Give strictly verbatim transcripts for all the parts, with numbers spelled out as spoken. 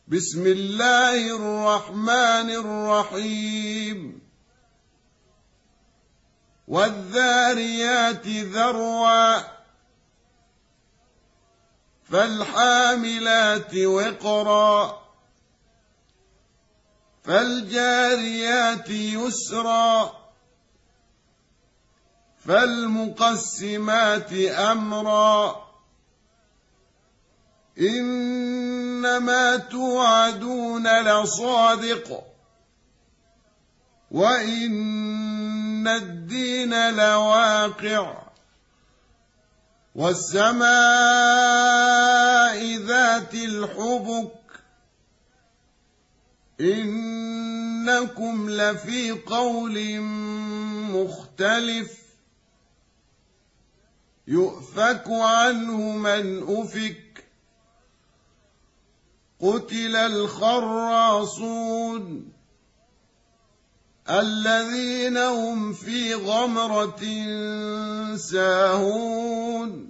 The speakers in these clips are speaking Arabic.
بسم الله الرحمن الرحيم والذاريات ذروا فالحاملات وقرا فالجاريات يسرا فالمقسمات أمرا إنما توعدون لصادق وإن الدين لواقع والسماء ذات الحبك إنكم لفي قول مختلف يؤفك عنه من أفك قتل الخراصون الذين هم في غمرة ساهون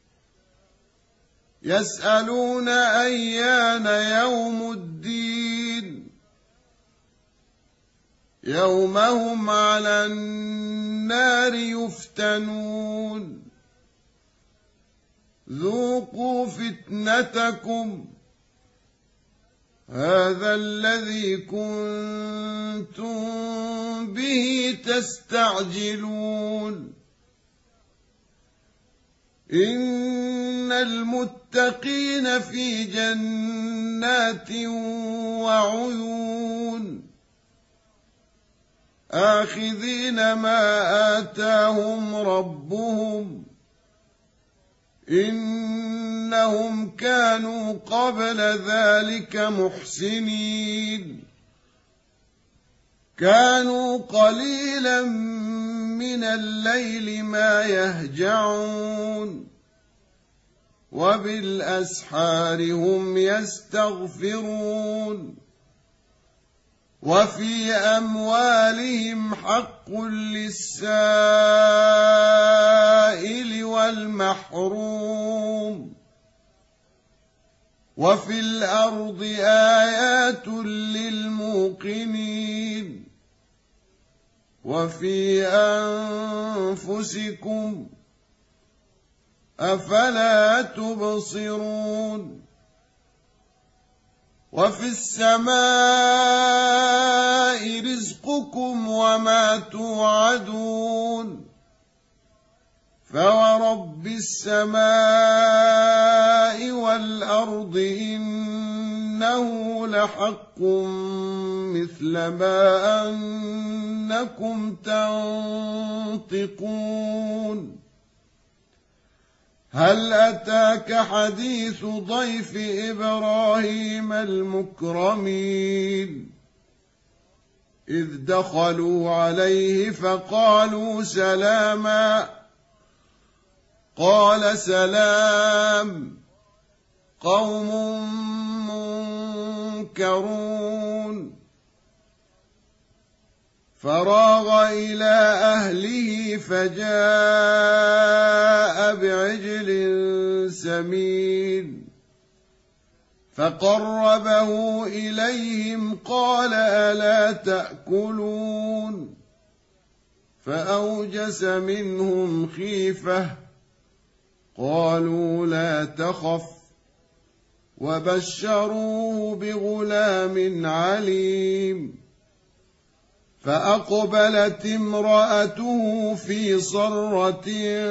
يسألون أيان يوم الدين يوم هم على النار يفتنون ذوقوا فتنتكم هذا الذي كنتم به تستعجلون إن المتقين في جنات وعيون آخذين ما آتاهم ربهم إنهم كانوا قبل ذلك محسنين كانوا قليلا من الليل ما يهجعون وبالأسحار هم يستغفرون وفي أموالهم حق للسائل والمحروم وفي الأرض آيات للموقنين وفي أنفسكم أفلا تبصرون وفي السماء رزقكم وما توعدون فورب السماء والأرض إنه لحق مثل ما أنكم تنطقون هل أتاك حديث ضيف إبراهيم المكرمين إذ دخلوا عليه فقالوا سلاما قال سلام قوم منكرون فراغ إلى أهله فجاء بعجل سمين فقربه إليهم قال ألا تأكلون فأوجس منهم خيفة قالوا لا تخف وبشروه بغلام عليم فأقبلت امرأته في صرة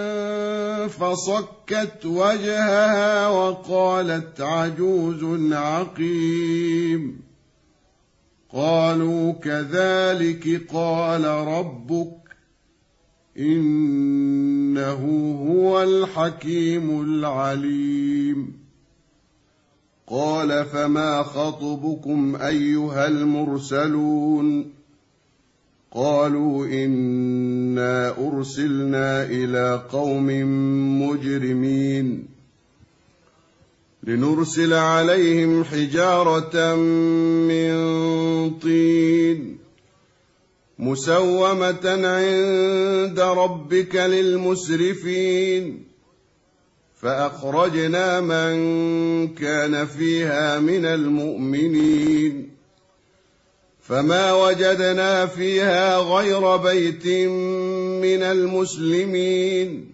فصكت وجهها وقالت عجوز عقيم قالوا كذلك قال ربك إنه هو الحكيم العليم قال فما خطبكم أيها المرسلون قالوا إنا أرسلنا إلى قوم مجرمين لنرسل عليهم حجارة من طين مسومة عند ربك للمسرفين فأخرجنا من كان فيها من المؤمنين فما وجدنا فيها غير بيت من المسلمين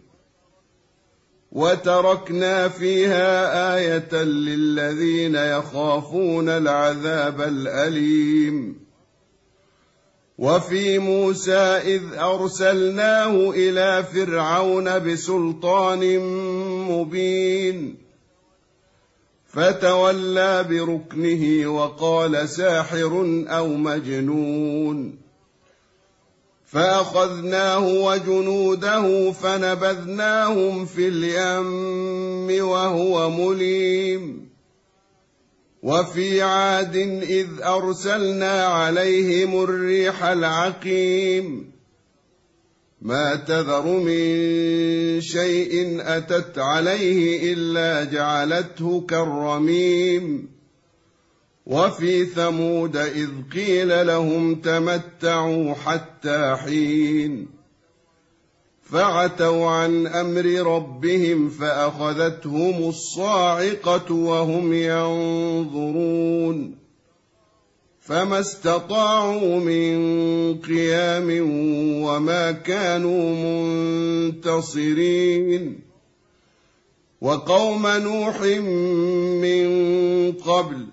وتركنا فيها آية للذين يخافون العذاب الأليم. وفي موسى إذ أرسلناه إلى فرعون بسلطان مبين فتولى بركنه وقال ساحر أو مجنون فأخذناه وجنوده فنبذناهم في اليم وهو مليم. وفي عاد إذ أرسلنا عليهم الريح العقيم ما تذر من شيء أتت عليه إلا جعلته كالرميم. وفي ثمود إذ قيل لهم تمتعوا حتى حين فعتوا عن أمر ربهم فأخذتهم الصاعقة وهم ينظرون فما استطاعوا من قيام وما كانوا منتصرين. وقوم نوح من قبل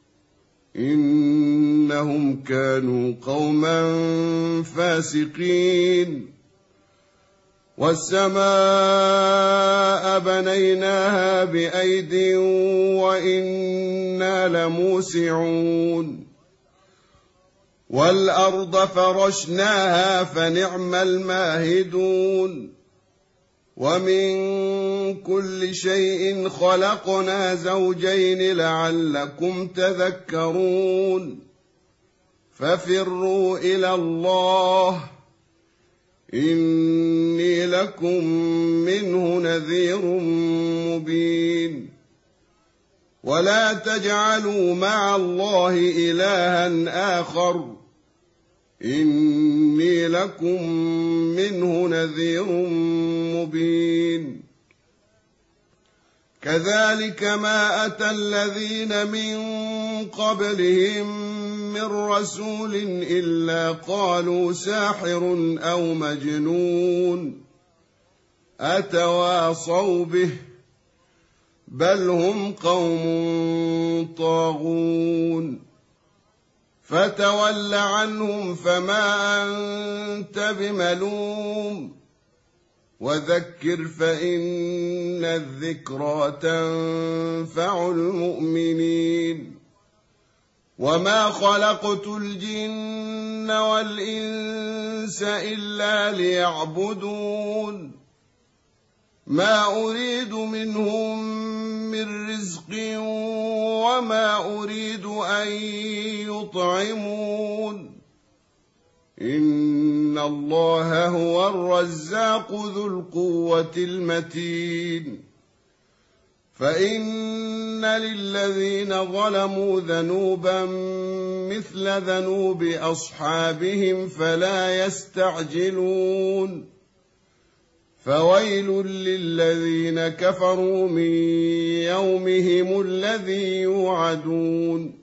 إنهم كانوا قوما فاسقين. والسماء بنيناها بأيد وإنا لموسعون والأرض فرشناها فنعم الماهدون. ومن كل شيء خلقنا زوجين لعلكم تذكرون. ففروا إلى الله إني لكم منه نذير مبين. ولا تجعلوا مع الله إلها آخر إني لكم منه نذير مبين. كذلك ما أتى الذين من قبلهم من رسول إلا قالوا ساحر أو مجنون أتواصوا به بل هم قوم طاغون. فتول عنهم فما أنت بملوم وذكر فإن الذكرى تنفع المؤمنين. وما خلقت الجن والإنس إلا ليعبدون ما أريد منهم من رزق وما أريد أن يطعمون إن الله هو الرزاق ذو القوة المتين. فإن للذين ظلموا ذنوبا مثل ذنوب أصحابهم فلا يستعجلون. فويل للذين كفروا من يومهم الذي يوعدون